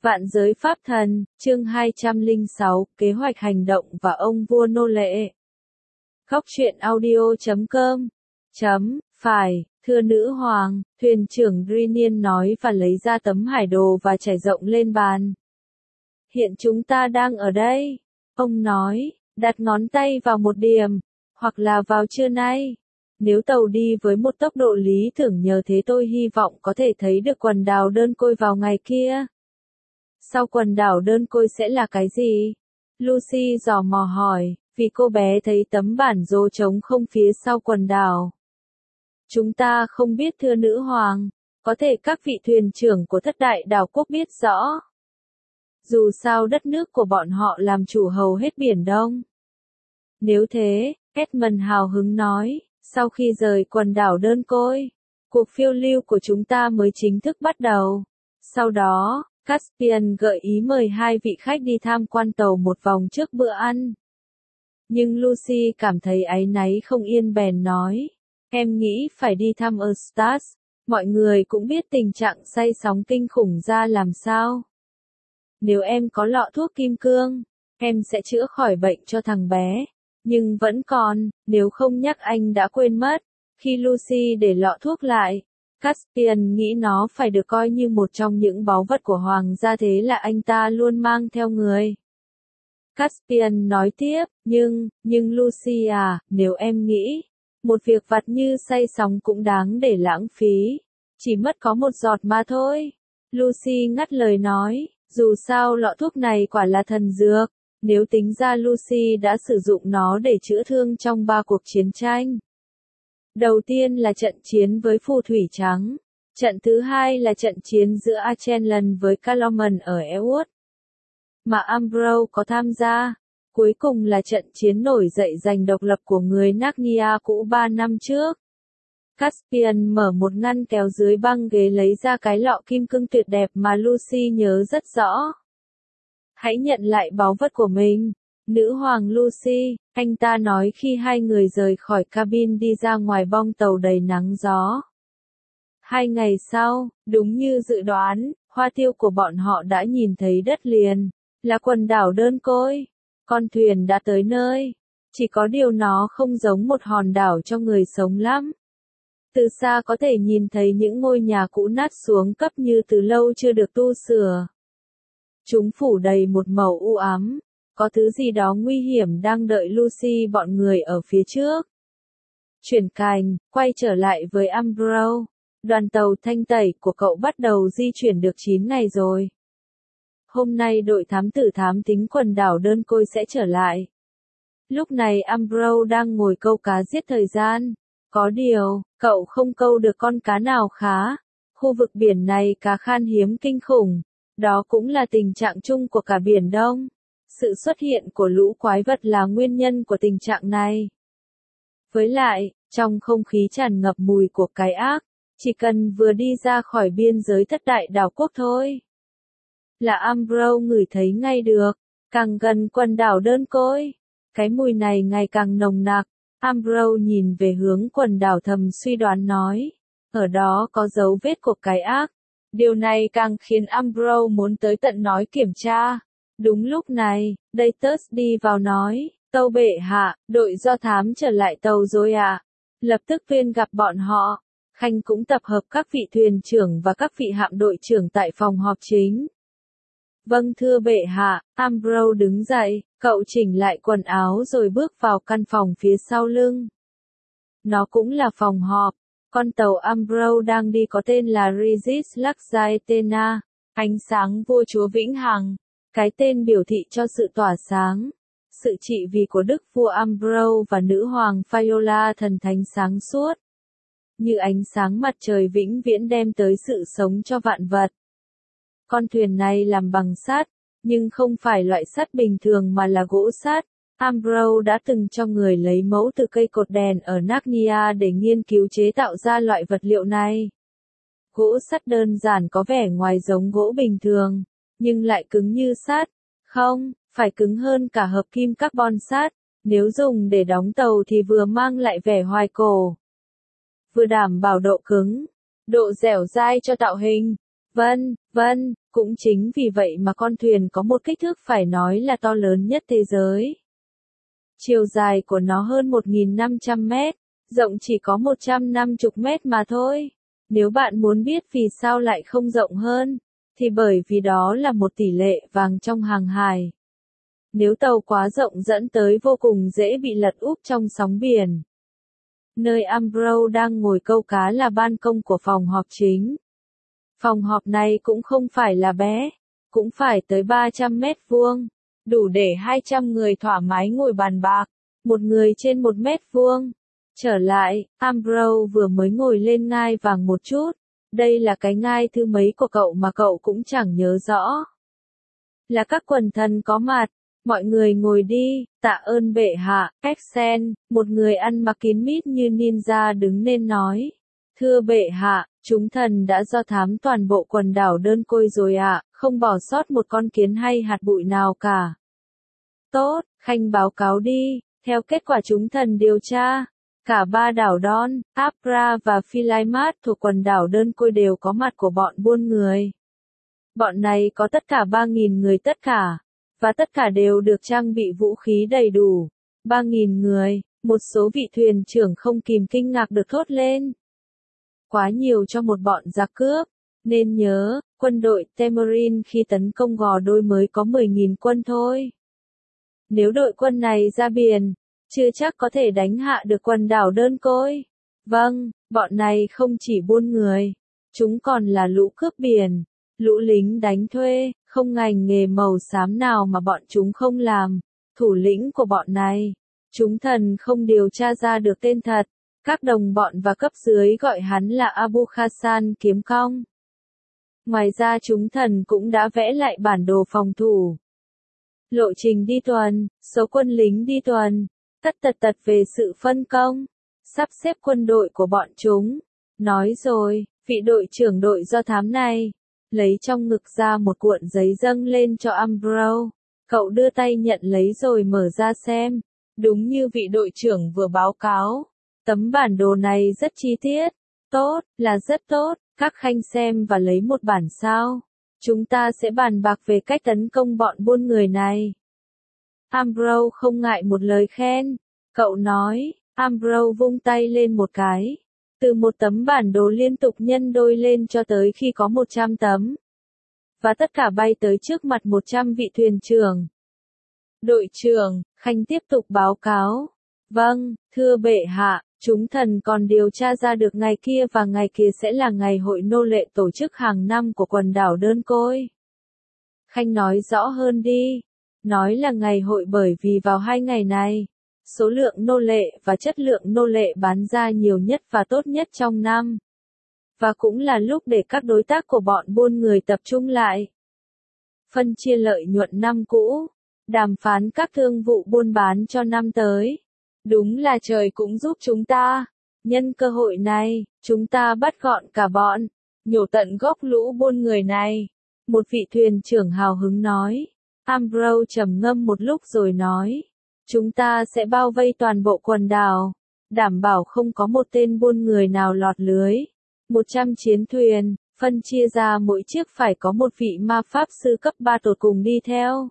Vạn giới pháp thần, chương 206, kế hoạch hành động và ông vua nô lệ. Góc truyện audio.com. Phải, thưa nữ hoàng, thuyền trưởng Drinian nói và lấy ra tấm hải đồ và trải rộng lên bàn. Hiện chúng ta đang ở đây. Ông nói, đặt ngón tay vào một điểm, hoặc là vào trưa nay. Nếu tàu đi với một tốc độ lý tưởng nhờ thế tôi hy vọng có thể thấy được quần đảo đơn côi vào ngày kia. Sau quần đảo đơn côi sẽ là cái gì? Lucy dò mò hỏi, vì cô bé thấy tấm bản đồ trống không phía sau quần đảo. Chúng ta không biết thưa nữ hoàng, có thể các vị thuyền trưởng của thất đại đảo quốc biết rõ. Dù sao đất nước của bọn họ làm chủ hầu hết Biển Đông. Nếu thế, Edmund hào hứng nói, sau khi rời quần đảo đơn côi, cuộc phiêu lưu của chúng ta mới chính thức bắt đầu. Sau đó, Caspian gợi ý mời hai vị khách đi tham quan tàu một vòng trước bữa ăn. Nhưng Lucy cảm thấy áy náy không yên bèn nói, em nghĩ phải đi thăm Eustace, mọi người cũng biết tình trạng say sóng kinh khủng ra làm sao. Nếu em có lọ thuốc kim cương, em sẽ chữa khỏi bệnh cho thằng bé. Nhưng vẫn còn, nếu không nhắc anh đã quên mất. Khi Lucy để lọ thuốc lại, Caspian nghĩ nó phải được coi như một trong những báu vật của hoàng gia, thế là anh ta luôn mang theo người. Caspian nói tiếp, nhưng Lucy à, nếu em nghĩ, một việc vặt như say sóng cũng đáng để lãng phí, chỉ mất có một giọt mà thôi. Lucy ngắt lời nói, dù sao lọ thuốc này quả là thần dược. Nếu tính ra Lucy đã sử dụng nó để chữa thương trong 3 cuộc chiến tranh. Đầu tiên là trận chiến với phù thủy trắng. Trận thứ hai là trận chiến giữa Achelan với Calormen ở Ewood, mà Ambrose có tham gia. Cuối cùng là trận chiến nổi dậy giành độc lập của người Narnia cũ 3 năm trước. Caspian mở một ngăn kéo dưới băng ghế lấy ra cái lọ kim cương tuyệt đẹp mà Lucy nhớ rất rõ. Hãy nhận lại báu vật của mình, nữ hoàng Lucy, anh ta nói khi hai người rời khỏi cabin đi ra ngoài bong tàu đầy nắng gió. 2 ngày sau, đúng như dự đoán, hoa tiêu của bọn họ đã nhìn thấy đất liền, là quần đảo đơn côi. Con thuyền đã tới nơi, chỉ có điều nó không giống một hòn đảo cho người sống lắm. Từ xa có thể nhìn thấy những ngôi nhà cũ nát xuống cấp như từ lâu chưa được tu sửa. Chúng phủ đầy một màu u ám, có thứ gì đó nguy hiểm đang đợi Lucy bọn người ở phía trước. Chuyển cành, quay trở lại với Ambrose. Đoàn tàu thanh tẩy của cậu bắt đầu di chuyển được 9 ngày rồi. Hôm nay đội thám tử thám tính quần đảo đơn côi sẽ trở lại. Lúc này Ambrose đang ngồi câu cá giết thời gian. Có điều, cậu không câu được con cá nào khá. Khu vực biển này cá khan hiếm kinh khủng. Đó cũng là tình trạng chung của cả Biển Đông. Sự xuất hiện của lũ quái vật là nguyên nhân của tình trạng này. Với lại, trong không khí tràn ngập mùi của cái ác, chỉ cần vừa đi ra khỏi biên giới thất đại đảo quốc thôi, là Ambrose ngửi thấy ngay được. Càng gần quần đảo đơn côi, cái mùi này ngày càng nồng nặc. Ambrose nhìn về hướng quần đảo thầm suy đoán nói, ở đó có dấu vết của cái ác. Điều này càng khiến Ambrose muốn tới tận nói kiểm tra. Đúng lúc này, Datus đi vào nói, tâu bệ hạ, đội do thám trở lại tàu rồi ạ. Lập tức viên gặp bọn họ. Khanh cũng tập hợp các vị thuyền trưởng và các vị hạm đội trưởng tại phòng họp chính. Vâng thưa bệ hạ, Ambrose đứng dậy, cậu chỉnh lại quần áo rồi bước vào căn phòng phía sau lưng. Nó cũng là phòng họp. Con tàu Ambrose đang đi có tên là Regis Laxaetena, ánh sáng vua chúa vĩnh hằng. Cái tên biểu thị cho sự tỏa sáng, sự trị vì của đức vua Ambrose và nữ hoàng Viola thần thánh sáng suốt. Như ánh sáng mặt trời vĩnh viễn đem tới sự sống cho vạn vật. Con thuyền này làm bằng sắt, nhưng không phải loại sắt bình thường mà là gỗ sắt. Ambrose đã từng cho người lấy mẫu từ cây cột đèn ở Narnia để nghiên cứu chế tạo ra loại vật liệu này. Gỗ sắt đơn giản có vẻ ngoài giống gỗ bình thường, nhưng lại cứng như sắt. Không, phải cứng hơn cả hợp kim carbon sắt. Nếu dùng để đóng tàu thì vừa mang lại vẻ hoài cổ, vừa đảm bảo độ cứng, độ dẻo dai cho tạo hình. Vâng, cũng chính vì vậy mà con thuyền có một kích thước phải nói là to lớn nhất thế giới. Chiều dài của nó hơn 1.500 mét, rộng chỉ có 150 mét mà thôi. Nếu bạn muốn biết vì sao lại không rộng hơn, thì bởi vì đó là một tỷ lệ vàng trong hàng hải. Nếu tàu quá rộng dẫn tới vô cùng dễ bị lật úp trong sóng biển. Nơi Ambrose đang ngồi câu cá là ban công của phòng họp chính. Phòng họp này cũng không phải là bé, cũng phải tới 300 mét vuông, đủ để 200 người thoải mái ngồi bàn bạc, một người trên 1 mét vuông. Trở lại, Ambrose vừa mới ngồi lên ngai vàng một chút, đây là cái ngai thứ mấy của cậu mà cậu cũng chẳng nhớ rõ. Là các quần thần có mặt, mọi người ngồi đi, tạ ơn bệ hạ, Exen, một người ăn mặc kín mít như ninja đứng lên nói. Thưa bệ hạ, chúng thần đã do thám toàn bộ quần đảo Đơn Côi rồi ạ, không bỏ sót một con kiến hay hạt bụi nào cả. Tốt, Khanh báo cáo đi, theo kết quả chúng thần điều tra, cả 3 đảo Don, Apra và Philemat thuộc quần đảo Đơn Côi đều có mặt của bọn buôn người. Bọn này có tất cả 3.000 người tất cả, và tất cả đều được trang bị vũ khí đầy đủ. 3.000 người, một số vị thuyền trưởng không kìm kinh ngạc được thốt lên. Quá nhiều cho một bọn giặc cướp, nên nhớ, quân đội Temerin khi tấn công Gò Đôi mới có 10.000 quân thôi. Nếu đội quân này ra biển, chưa chắc có thể đánh hạ được quần đảo Đơn Côi. Vâng, bọn này không chỉ buôn người, chúng còn là lũ cướp biển, lũ lính đánh thuê, không ngành nghề màu xám nào mà bọn chúng không làm. Thủ lĩnh của bọn này, chúng thần không điều tra ra được tên thật. Các đồng bọn và cấp dưới gọi hắn là Abu Khassan kiếm cong. Ngoài ra chúng thần cũng đã vẽ lại bản đồ phòng thủ. Lộ trình đi tuần, số quân lính đi tuần, tất tật về sự phân công, sắp xếp quân đội của bọn chúng. Nói rồi, vị đội trưởng đội do thám này, lấy trong ngực ra một cuộn giấy dâng lên cho Ambrose. Cậu đưa tay nhận lấy rồi mở ra xem. Đúng như vị đội trưởng vừa báo cáo. Tấm bản đồ này rất chi tiết. Tốt, là rất tốt. Các khanh xem và lấy một bản sao. Chúng ta sẽ bàn bạc về cách tấn công bọn buôn người này. Ambrose không ngại một lời khen. Cậu nói, Ambrose vung tay lên một cái. Từ một tấm bản đồ liên tục nhân đôi lên cho tới khi có 100 tấm. Và tất cả bay tới trước mặt 100 vị thuyền trưởng. Đội trưởng, Khanh tiếp tục báo cáo. Vâng, thưa bệ hạ, chúng thần còn điều tra ra được ngày kia và ngày kia sẽ là ngày hội nô lệ tổ chức hàng năm của quần đảo Đơn Côi. Khanh nói rõ hơn đi. Nói là ngày hội bởi vì vào 2 ngày này, số lượng nô lệ và chất lượng nô lệ bán ra nhiều nhất và tốt nhất trong năm. Và cũng là lúc để các đối tác của bọn buôn người tập trung lại. Phân chia lợi nhuận năm cũ. Đàm phán các thương vụ buôn bán cho năm tới. Đúng là trời cũng giúp chúng ta. Nhân cơ hội này, chúng ta bắt gọn cả bọn. Nhổ tận gốc lũ buôn người này. Một vị thuyền trưởng hào hứng nói. Ambrose trầm ngâm một lúc rồi nói. Chúng ta sẽ bao vây toàn bộ quần đảo. Đảm bảo không có một tên buôn người nào lọt lưới. 100 chiến thuyền, phân chia ra mỗi chiếc phải có một vị ma pháp sư cấp 3 tột cùng đi theo.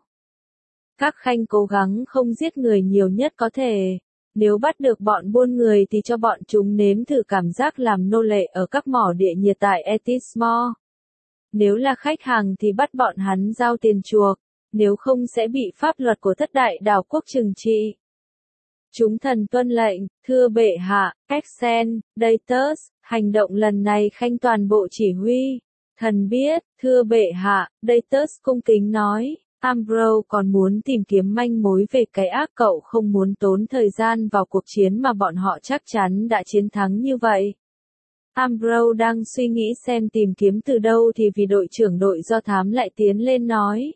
Các khanh cố gắng không giết người nhiều nhất có thể. Nếu bắt được bọn buôn người thì cho bọn chúng nếm thử cảm giác làm nô lệ ở các mỏ địa nhiệt tại Etismore. Nếu là khách hàng thì bắt bọn hắn giao tiền chuộc, nếu không sẽ bị pháp luật của thất đại đảo quốc trừng trị. Chúng thần tuân lệnh, thưa bệ hạ, Exen, Datus, hành động lần này khanh toàn bộ chỉ huy. Thần biết, thưa bệ hạ, Datus cung kính nói. Ambrose còn muốn tìm kiếm manh mối về cái ác, cậu không muốn tốn thời gian vào cuộc chiến mà bọn họ chắc chắn đã chiến thắng như vậy. Ambrose đang suy nghĩ xem tìm kiếm từ đâu thì vị đội trưởng đội do thám lại tiến lên nói.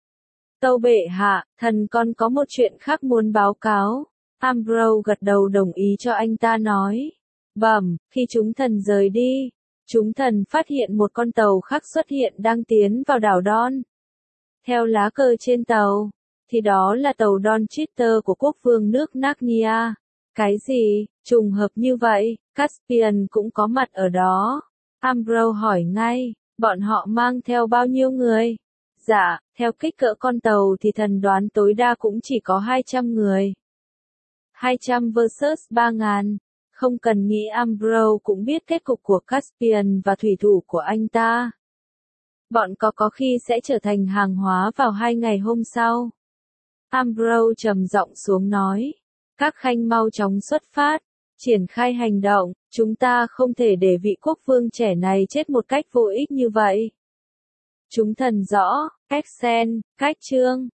Tâu bệ hạ, thần con có một chuyện khác muốn báo cáo. Ambrose gật đầu đồng ý cho anh ta nói. Bẩm, khi chúng thần rời đi, chúng thần phát hiện một con tàu khác xuất hiện đang tiến vào đảo Don. Theo lá cờ trên tàu, thì đó là tàu Don Chitter của quốc vương nước Narnia. Cái gì, trùng hợp như vậy, Caspian cũng có mặt ở đó. Ambrose hỏi ngay, Bọn họ mang theo bao nhiêu người? Dạ, theo kích cỡ con tàu thì thần đoán tối đa cũng chỉ có 200 người. 200 versus 3.000. Không cần nghĩ Ambrose cũng biết kết cục của Caspian và thủy thủ của anh ta. Bọn có khi sẽ trở thành hàng hóa vào 2 ngày hôm sau. Ambrose trầm giọng xuống nói. Các khanh mau chóng xuất phát. Triển khai hành động, chúng ta không thể để vị quốc vương trẻ này chết một cách vô ích như vậy. Chúng thần rõ, cách sen, cách trương.